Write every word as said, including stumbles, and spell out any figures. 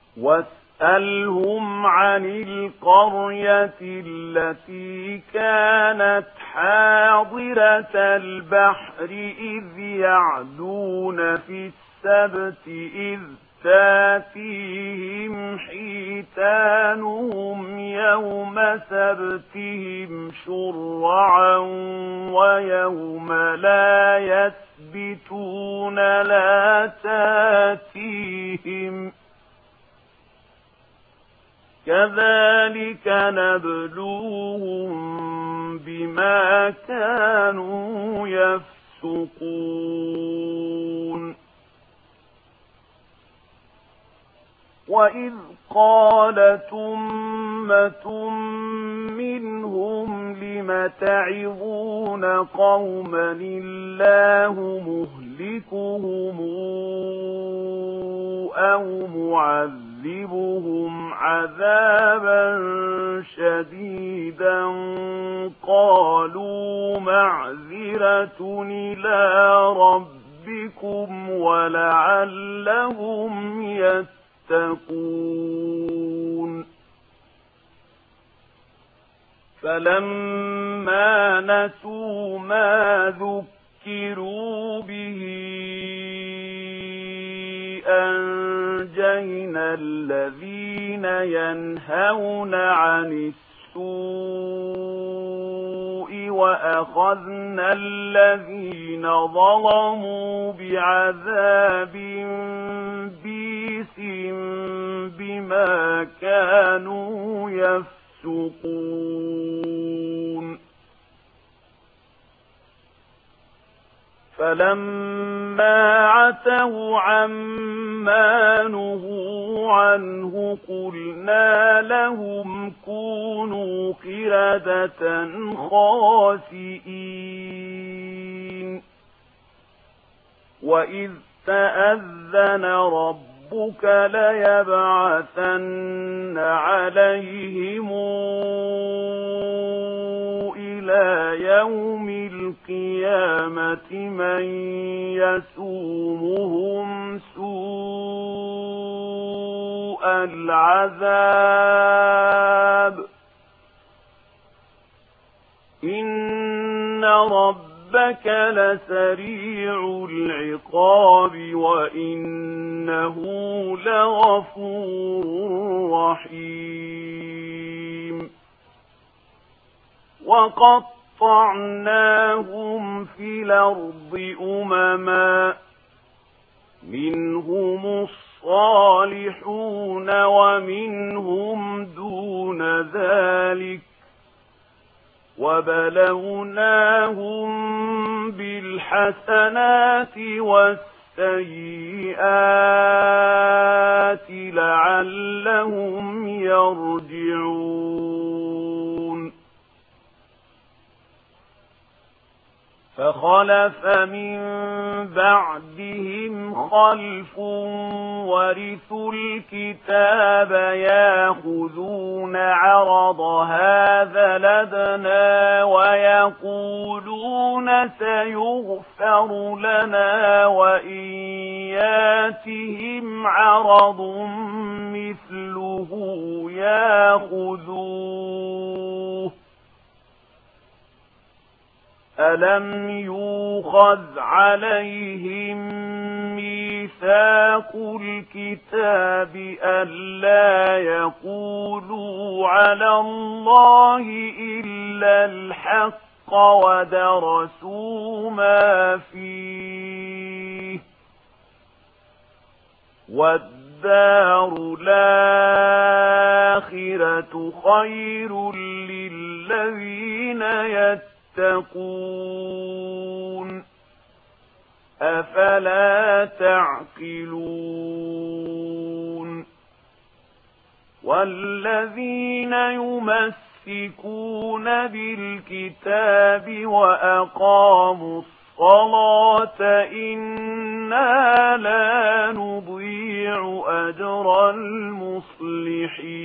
واسألهم عن القرية التي كانت حاضرة البحر إذ يعدون في السبت إذ تاتيهم حيتانهم يوم سبتهم شرعا ويوم لا يسبتون لا تاتيهم كذلك نبلوهم بما كانوا يفسقون وإذ قالت أمة منهم لم تعظون قوما الله مهلكهم أو معذبهم عذابا شديدا قالوا معذرة إلى ربكم ولعلهم يتقون فلما نسوا ما ذكروا به أنجينا الذين ينهون عن السوء وأخذنا الذين ظلموا بعذاب بئيس بما كانوا يفسقون فلما عتوا عما نهوا عنه قلنا لهم كونوا قردة خاسئين وإذ تأذن ربك ليبعثن عليهم إلى يوم القيامة من يسومهم سوء العذاب إن ربك لسريع العقاب وإنه لغفور رحيم وقطعناهم في الأرض أمما منهم الصالحون ومنهم دون ذلك وبلوناهم بالحسنات والسيئات لعلهم يرجعون فخلف من بعدهم خلف ورثوا الكتاب ياخذون عرض هذا لدنا ويقولون سيغفر لنا وإن ياتهم عرض مثله ياخذوه ألم يوخذ عليهم ميثاق الكتاب ألا يقولوا على الله إلا الحق ودرسوا ما فيه والدار الآخرة خير للذين يتقون تتقون أفلا تعقلون والذين يمسكون بالكتاب وأقاموا الصلاة إنا لا نضيع أجر المصلحين